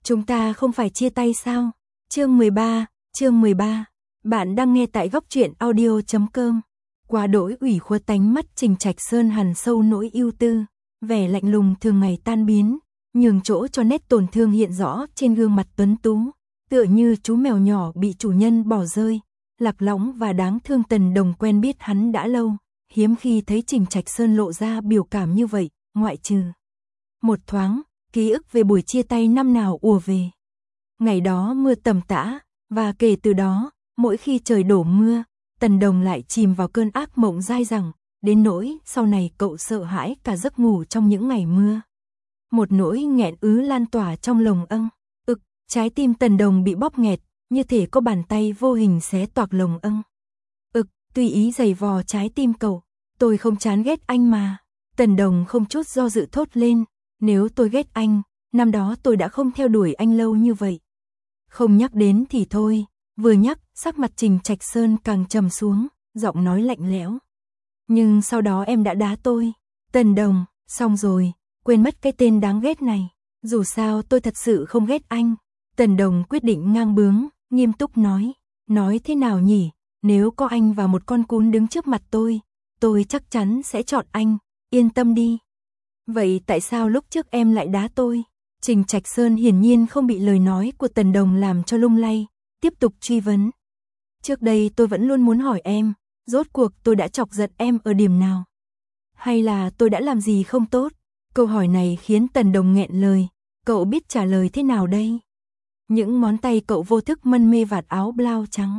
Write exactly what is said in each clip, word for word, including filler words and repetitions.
Chúng ta không phải chia tay sao? Chương mười ba, chương mười ba. Bạn đang nghe tại góc truyện audio chấm com. Quá đỗi ủy khuất tánh mắt Trình Trạch Sơn hằn sâu nỗi ưu tư, vẻ lạnh lùng thường ngày tan biến, nhường chỗ cho nét tổn thương hiện rõ trên gương mặt tuấn tú, tựa như chú mèo nhỏ bị chủ nhân bỏ rơi, lạc lõng và đáng thương. Tần Đồng quen biết hắn đã lâu, hiếm khi thấy Trình Trạch Sơn lộ ra biểu cảm như vậy, ngoại trừ một thoáng, ký ức về buổi chia tay năm nào ùa về. Ngày đó mưa tầm tã, và kể từ đó, mỗi khi trời đổ mưa, Tần Đồng lại chìm vào cơn ác mộng dai dẳng, đến nỗi sau này cậu sợ hãi cả giấc ngủ trong những ngày mưa. Một nỗi nghẹn ứ lan tỏa trong lồng âng, ực, trái tim Tần Đồng bị bóp nghẹt, như thể có bàn tay vô hình xé toạc lồng âng. Ực, tùy ý giày vò trái tim cậu, tôi không chán ghét anh mà. Tần Đồng không chút do dự thốt lên, nếu tôi ghét anh, năm đó tôi đã không theo đuổi anh lâu như vậy. Không nhắc đến thì thôi, vừa nhắc, sắc mặt Trình Trạch Sơn càng trầm xuống, giọng nói lạnh lẽo. Nhưng sau đó em đã đá tôi. Tần Đồng, xong rồi, quên mất cái tên đáng ghét này, dù sao tôi thật sự không ghét anh. Tần Đồng quyết định ngang bướng, nghiêm túc nói, nói thế nào nhỉ, nếu có anh và một con cún đứng trước mặt tôi, tôi chắc chắn sẽ chọn anh, yên tâm đi. Vậy tại sao lúc trước em lại đá tôi? Trình Trạch Sơn hiển nhiên không bị lời nói của Tần Đồng làm cho lung lay, tiếp tục truy vấn. Trước đây tôi vẫn luôn muốn hỏi em, rốt cuộc tôi đã chọc giận em ở điểm nào? Hay là tôi đã làm gì không tốt? Câu hỏi này khiến Tần Đồng nghẹn lời, cậu biết trả lời thế nào đây? Những ngón tay cậu vô thức mân mê vạt áo blau trắng.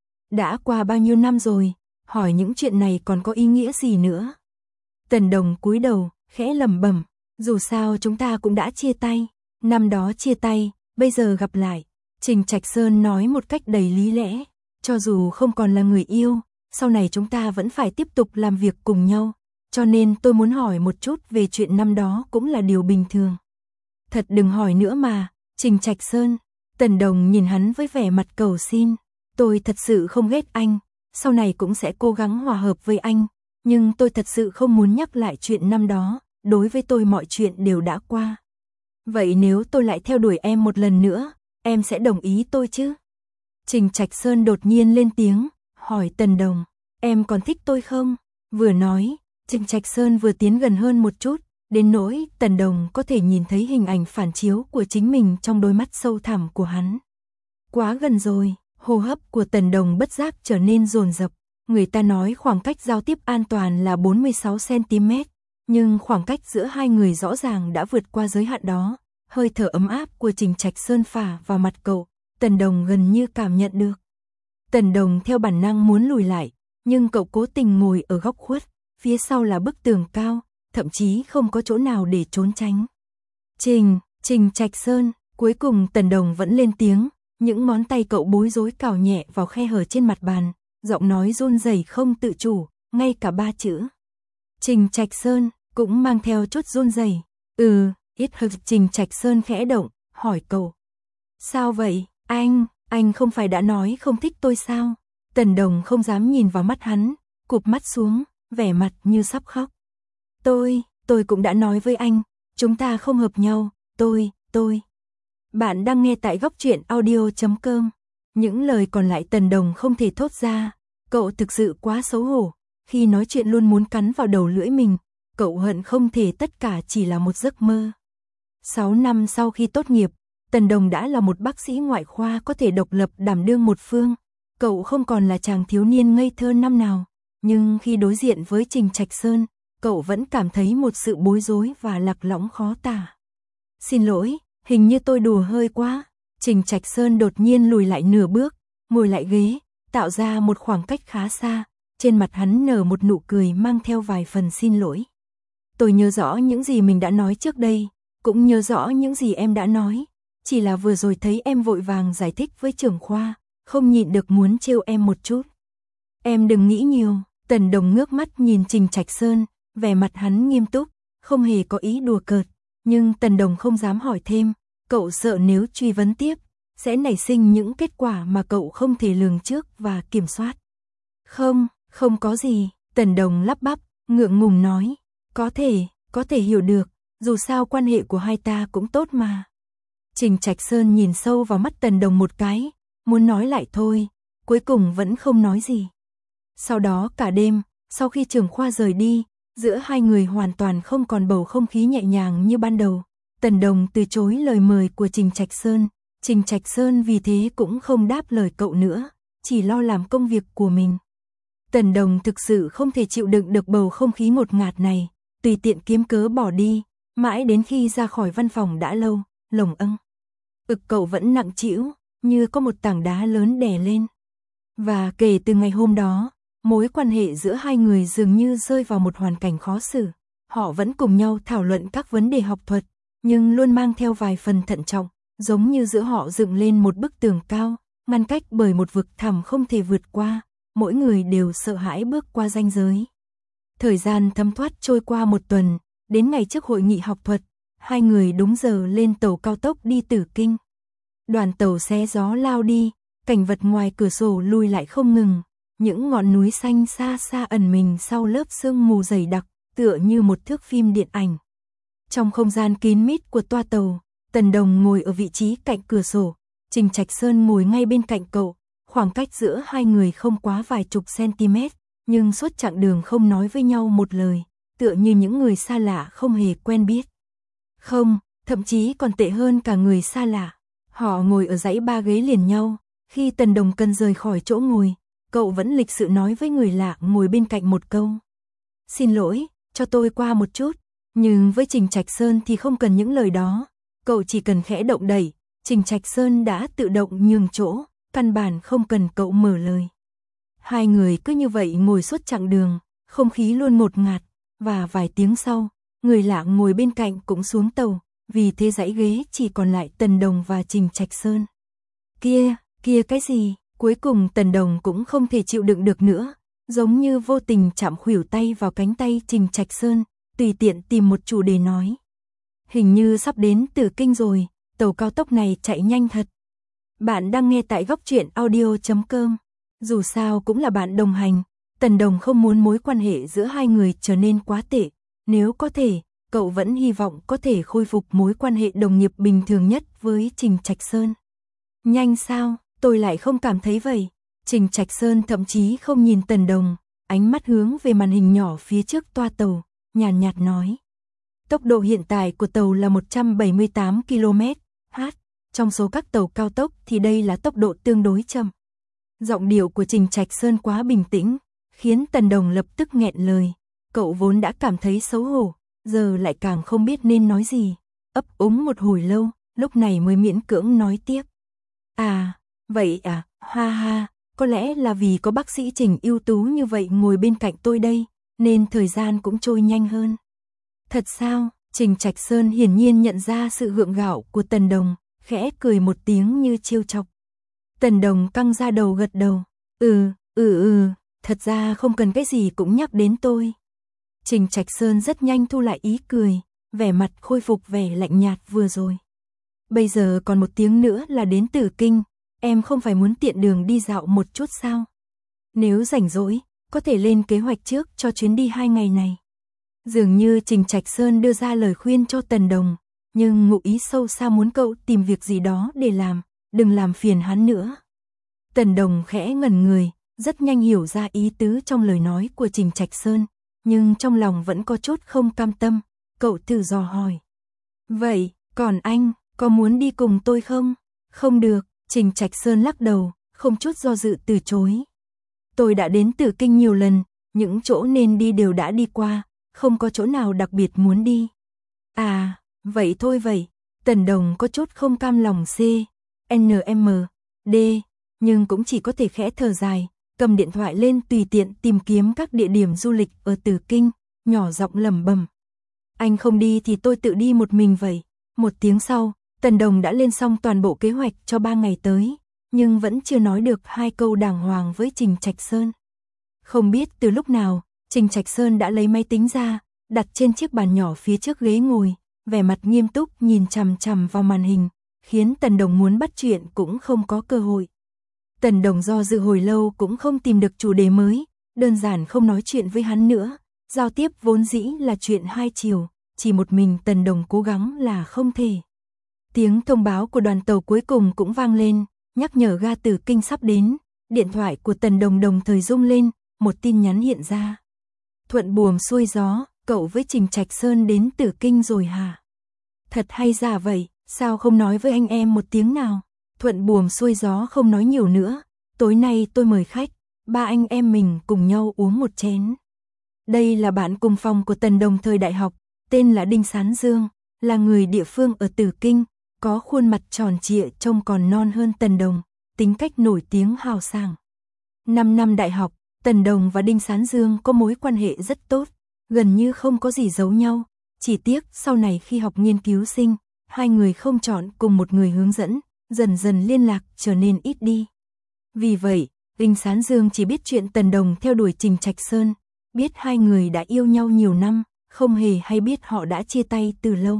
Đã qua bao nhiêu năm rồi, hỏi những chuyện này còn có ý nghĩa gì nữa? Tần Đồng cúi đầu, khẽ lẩm bẩm, dù sao chúng ta cũng đã chia tay, năm đó chia tay, bây giờ gặp lại. Trình Trạch Sơn nói một cách đầy lý lẽ, cho dù không còn là người yêu, sau này chúng ta vẫn phải tiếp tục làm việc cùng nhau, cho nên tôi muốn hỏi một chút về chuyện năm đó cũng là điều bình thường. Thật đừng hỏi nữa mà, Trình Trạch Sơn. Tần Đồng nhìn hắn với vẻ mặt cầu xin, tôi thật sự không ghét anh, sau này cũng sẽ cố gắng hòa hợp với anh, nhưng tôi thật sự không muốn nhắc lại chuyện năm đó, đối với tôi mọi chuyện đều đã qua. Vậy nếu tôi lại theo đuổi em một lần nữa, em sẽ đồng ý tôi chứ? Trình Trạch Sơn đột nhiên lên tiếng, hỏi Tần Đồng, em còn thích tôi không? Vừa nói, Trình Trạch Sơn vừa tiến gần hơn một chút, đến nỗi Tần Đồng có thể nhìn thấy hình ảnh phản chiếu của chính mình trong đôi mắt sâu thẳm của hắn. Quá gần rồi, hô hấp của Tần Đồng bất giác trở nên dồn dập. Người ta nói khoảng cách giao tiếp an toàn là bốn mươi sáu xăng ti mét, nhưng khoảng cách giữa hai người rõ ràng đã vượt qua giới hạn đó. Hơi thở ấm áp của Trình Trạch Sơn phả vào mặt cậu, Tần Đồng gần như cảm nhận được. Tần Đồng theo bản năng muốn lùi lại, nhưng cậu cố tình ngồi ở góc khuất, phía sau là bức tường cao, thậm chí không có chỗ nào để trốn tránh. Trình, Trình Trạch Sơn, cuối cùng Tần Đồng vẫn lên tiếng, những ngón tay cậu bối rối cào nhẹ vào khe hở trên mặt bàn, giọng nói run rẩy không tự chủ, ngay cả ba chữ. Trình Trạch Sơn cũng mang theo chút run rẩy. Ừ, ít hực. Trình Trạch Sơn khẽ động, hỏi cậu. Sao vậy, anh, anh không phải đã nói không thích tôi sao? Tần Đồng không dám nhìn vào mắt hắn, cụp mắt xuống, vẻ mặt như sắp khóc. Tôi, tôi cũng đã nói với anh, chúng ta không hợp nhau, tôi, tôi. Bạn đang nghe tại góc truyện audio chấm com. Những lời còn lại Tần Đồng không thể thốt ra, cậu thực sự quá xấu hổ, khi nói chuyện luôn muốn cắn vào đầu lưỡi mình, cậu hận không thể tất cả chỉ là một giấc mơ. Sáu năm sau khi tốt nghiệp, Tần Đồng đã là một bác sĩ ngoại khoa có thể độc lập đảm đương một phương, cậu không còn là chàng thiếu niên ngây thơ năm nào, nhưng khi đối diện với Trình Trạch Sơn, cậu vẫn cảm thấy một sự bối rối và lạc lõng khó tả. Xin lỗi, hình như tôi đùa hơi quá. Trình Trạch Sơn đột nhiên lùi lại nửa bước, ngồi lại ghế, tạo ra một khoảng cách khá xa, trên mặt hắn nở một nụ cười mang theo vài phần xin lỗi. Tôi nhớ rõ những gì mình đã nói trước đây, cũng nhớ rõ những gì em đã nói, chỉ là vừa rồi thấy em vội vàng giải thích với trưởng khoa, không nhịn được muốn trêu em một chút. Em đừng nghĩ nhiều. Tần Đồng ngước mắt nhìn Trình Trạch Sơn, vẻ mặt hắn nghiêm túc, không hề có ý đùa cợt, nhưng Tần Đồng không dám hỏi thêm, cậu sợ nếu truy vấn tiếp, sẽ nảy sinh những kết quả mà cậu không thể lường trước và kiểm soát. Không, không có gì, Tần Đồng lắp bắp, ngượng ngùng nói, có thể, có thể hiểu được, dù sao quan hệ của hai ta cũng tốt mà. Trình Trạch Sơn nhìn sâu vào mắt Tần Đồng một cái, muốn nói lại thôi, cuối cùng vẫn không nói gì. Sau đó cả đêm, sau khi trưởng khoa rời đi, giữa hai người hoàn toàn không còn bầu không khí nhẹ nhàng như ban đầu. Tần Đồng từ chối lời mời của Trình Trạch Sơn, Trình Trạch Sơn vì thế cũng không đáp lời cậu nữa, chỉ lo làm công việc của mình. Tần Đồng thực sự không thể chịu đựng được bầu không khí ngột ngạt này, tùy tiện kiếm cớ bỏ đi, mãi đến khi ra khỏi văn phòng đã lâu, lồng âng. Ực cậu vẫn nặng trĩu, như có một tảng đá lớn đè lên. Và kể từ ngày hôm đó, mối quan hệ giữa hai người dường như rơi vào một hoàn cảnh khó xử. Họ vẫn cùng nhau thảo luận các vấn đề học thuật, nhưng luôn mang theo vài phần thận trọng, giống như giữa họ dựng lên một bức tường cao, ngăn cách bởi một vực thẳm không thể vượt qua, mỗi người đều sợ hãi bước qua ranh giới. Thời gian thấm thoát trôi qua một tuần, đến ngày trước hội nghị học thuật, hai người đúng giờ lên tàu cao tốc đi Tử Kinh. Đoàn tàu xé gió lao đi, cảnh vật ngoài cửa sổ lùi lại không ngừng, những ngọn núi xanh xa xa ẩn mình sau lớp sương mù dày đặc, tựa như một thước phim điện ảnh. Trong không gian kín mít của toa tàu, Tần Đồng ngồi ở vị trí cạnh cửa sổ, Trình Trạch Sơn ngồi ngay bên cạnh cậu, khoảng cách giữa hai người không quá vài chục cm, nhưng suốt chặng đường không nói với nhau một lời, tựa như những người xa lạ không hề quen biết. Không, thậm chí còn tệ hơn cả người xa lạ. Họ ngồi ở dãy ba ghế liền nhau, khi Tần Đồng cần rời khỏi chỗ ngồi, cậu vẫn lịch sự nói với người lạ ngồi bên cạnh một câu. Xin lỗi, cho tôi qua một chút. Nhưng với Trình Trạch Sơn thì không cần những lời đó, cậu chỉ cần khẽ động đẩy, Trình Trạch Sơn đã tự động nhường chỗ, căn bản không cần cậu mở lời. Hai người cứ như vậy ngồi suốt chặng đường, không khí luôn ngột ngạt, và vài tiếng sau, người lạ ngồi bên cạnh cũng xuống tàu, vì thế dãy ghế chỉ còn lại Tần Đồng và Trình Trạch Sơn. Kia, kia cái gì? Cuối cùng Tần Đồng cũng không thể chịu đựng được nữa, giống như vô tình chạm khuỷu tay vào cánh tay Trình Trạch Sơn, tùy tiện tìm một chủ đề nói. Hình như sắp đến Tử Kinh rồi, tàu cao tốc này chạy nhanh thật. Bạn đang nghe tại góc truyện audio chấm com. Dù sao cũng là bạn đồng hành, Tần Đồng không muốn mối quan hệ giữa hai người trở nên quá tệ. Nếu có thể, cậu vẫn hy vọng có thể khôi phục mối quan hệ đồng nghiệp bình thường nhất với Trình Trạch Sơn. Nhanh sao, tôi lại không cảm thấy vậy. Trình Trạch Sơn thậm chí không nhìn Tần Đồng, ánh mắt hướng về màn hình nhỏ phía trước toa tàu, nhàn nhạt, nhạt nói. Tốc độ hiện tại của tàu là một trăm bảy mươi tám ki lô mét trên giờ, trong số các tàu cao tốc thì đây là tốc độ tương đối chậm. Giọng điệu của Trình Trạch Sơn quá bình tĩnh, khiến Tần Đồng lập tức nghẹn lời, cậu vốn đã cảm thấy xấu hổ, giờ lại càng không biết nên nói gì, ấp úng một hồi lâu, lúc này mới miễn cưỡng nói tiếp. À, vậy à, ha ha, có lẽ là vì có bác sĩ Trình ưu tú như vậy ngồi bên cạnh tôi đây, nên thời gian cũng trôi nhanh hơn. Thật sao? Trình Trạch Sơn hiển nhiên nhận ra sự gượng gạo của Tần Đồng, khẽ cười một tiếng như trêu chọc. Tần Đồng căng ra đầu gật đầu, ừ, ừ ừ, thật ra không cần cái gì cũng nhắc đến tôi. Trình Trạch Sơn rất nhanh thu lại ý cười, vẻ mặt khôi phục vẻ lạnh nhạt vừa rồi. Bây giờ còn một tiếng nữa là đến Tử Kinh, em không phải muốn tiện đường đi dạo một chút sao? Nếu rảnh rỗi, có thể lên kế hoạch trước cho chuyến đi hai ngày này. Dường như Trình Trạch Sơn đưa ra lời khuyên cho Tần Đồng, nhưng ngụ ý sâu xa muốn cậu tìm việc gì đó để làm, đừng làm phiền hắn nữa. Tần Đồng khẽ ngẩn người, rất nhanh hiểu ra ý tứ trong lời nói của Trình Trạch Sơn, nhưng trong lòng vẫn có chút không cam tâm, cậu thử dò hỏi. Vậy, còn anh, có muốn đi cùng tôi không? Không được, Trình Trạch Sơn lắc đầu, không chút do dự từ chối. Tôi đã đến Tử Kinh nhiều lần, những chỗ nên đi đều đã đi qua, không có chỗ nào đặc biệt muốn đi. À, vậy thôi vậy. Tần Đồng có chút không cam lòng C, N M, D, nhưng cũng chỉ có thể khẽ thở dài, cầm điện thoại lên tùy tiện tìm kiếm các địa điểm du lịch ở Tử Kinh, nhỏ giọng lẩm bẩm. Anh không đi thì tôi tự đi một mình vậy. Một tiếng sau, Tần Đồng đã lên xong toàn bộ kế hoạch cho ba ngày tới, nhưng vẫn chưa nói được hai câu đàng hoàng với Trình Trạch Sơn. Không biết từ lúc nào, Trình Trạch Sơn đã lấy máy tính ra, đặt trên chiếc bàn nhỏ phía trước ghế ngồi, vẻ mặt nghiêm túc nhìn chằm chằm vào màn hình, khiến Tần Đồng muốn bắt chuyện cũng không có cơ hội. Tần Đồng do dự hồi lâu cũng không tìm được chủ đề mới, đơn giản không nói chuyện với hắn nữa, giao tiếp vốn dĩ là chuyện hai chiều, chỉ một mình Tần Đồng cố gắng là không thể. Tiếng thông báo của đoàn tàu cuối cùng cũng vang lên, nhắc nhở ga Tử Kinh sắp đến. Điện thoại của Tần Đồng đồng thời rung lên, một tin nhắn hiện ra. Thuận buồm xuôi gió, cậu với Trình Trạch Sơn đến Tử Kinh rồi hả? Thật hay giả vậy, sao không nói với anh em một tiếng nào? Thuận buồm xuôi gió không nói nhiều nữa, tối nay tôi mời khách, ba anh em mình cùng nhau uống một chén. Đây là bạn cùng phòng của Tần Đồng thời đại học, tên là Đinh Sán Dương, là người địa phương ở Tử Kinh, có khuôn mặt tròn trịa trông còn non hơn Tần Đồng, tính cách nổi tiếng hào sảng. Năm năm đại học, Tần Đồng và Đinh Sán Dương có mối quan hệ rất tốt, gần như không có gì giấu nhau, chỉ tiếc sau này khi học nghiên cứu sinh, hai người không chọn cùng một người hướng dẫn, dần dần liên lạc trở nên ít đi. Vì vậy, Đinh Sán Dương chỉ biết chuyện Tần Đồng theo đuổi Trình Trạch Sơn, biết hai người đã yêu nhau nhiều năm, không hề hay biết họ đã chia tay từ lâu.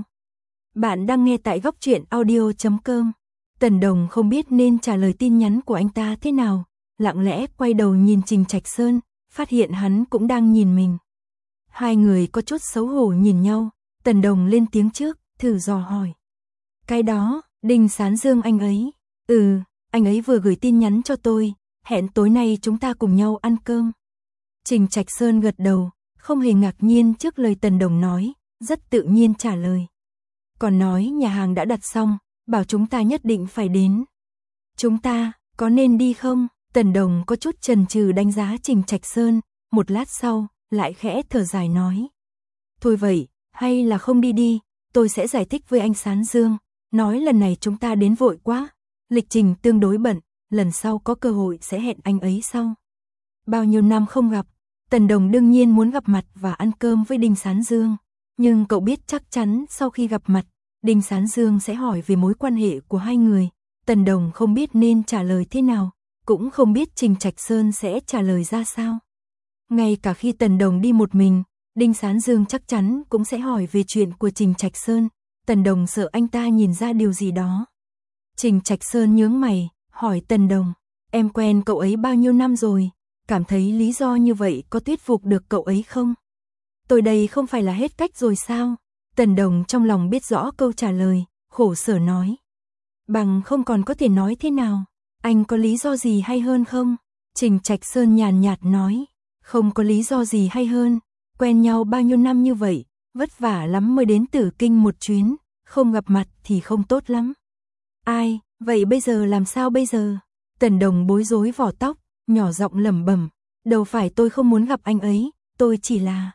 Bạn đang nghe tại góc truyện audio chấm com. Tần Đồng không biết nên trả lời tin nhắn của anh ta thế nào, lặng lẽ quay đầu nhìn Trình Trạch Sơn, phát hiện hắn cũng đang nhìn mình. Hai người có chút xấu hổ nhìn nhau, Tần Đồng lên tiếng trước, thử dò hỏi. Cái đó, Đinh Sán Dương anh ấy. Ừ, anh ấy vừa gửi tin nhắn cho tôi, hẹn tối nay chúng ta cùng nhau ăn cơm. Trình Trạch Sơn gật đầu, không hề ngạc nhiên trước lời Tần Đồng nói, rất tự nhiên trả lời. Còn nói nhà hàng đã đặt xong, bảo chúng ta nhất định phải đến. Chúng ta, có nên đi không? Tần Đồng có chút chần chừ đánh giá Trình Trạch Sơn, một lát sau, lại khẽ thở dài nói. Thôi vậy, hay là không đi đi, tôi sẽ giải thích với anh Sán Dương, nói lần này chúng ta đến vội quá, lịch trình tương đối bận, lần sau có cơ hội sẽ hẹn anh ấy sau. Bao nhiêu năm không gặp, Tần Đồng đương nhiên muốn gặp mặt và ăn cơm với Đinh Sán Dương, nhưng cậu biết chắc chắn sau khi gặp mặt, Đinh Sán Dương sẽ hỏi về mối quan hệ của hai người, Tần Đồng không biết nên trả lời thế nào, cũng không biết Trình Trạch Sơn sẽ trả lời ra sao. Ngay cả khi Tần Đồng đi một mình, Đinh Sán Dương chắc chắn cũng sẽ hỏi về chuyện của Trình Trạch Sơn, Tần Đồng sợ anh ta nhìn ra điều gì đó. Trình Trạch Sơn nhướng mày, hỏi Tần Đồng, em quen cậu ấy bao nhiêu năm rồi, cảm thấy lý do như vậy có thuyết phục được cậu ấy không? Tôi đây không phải là hết cách rồi sao? Tần Đồng trong lòng biết rõ câu trả lời, khổ sở nói. Bằng không còn có thể nói thế nào, anh có lý do gì hay hơn không? Trình Trạch Sơn nhàn nhạt nói, không có lý do gì hay hơn, quen nhau bao nhiêu năm như vậy, vất vả lắm mới đến Tử Kinh một chuyến, không gặp mặt thì không tốt lắm. Ai, vậy bây giờ làm sao bây giờ? Tần Đồng bối rối vỏ tóc, nhỏ giọng lẩm bẩm, đâu phải tôi không muốn gặp anh ấy, tôi chỉ là...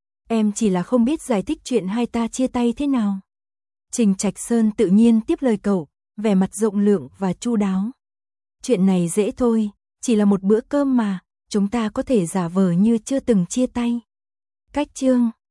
Em chỉ là không biết giải thích chuyện hai ta chia tay thế nào. Trình Trạch Sơn tự nhiên tiếp lời cậu, vẻ mặt rộng lượng và chu đáo. Chuyện này dễ thôi, chỉ là một bữa cơm mà, chúng ta có thể giả vờ như chưa từng chia tay. Cách chương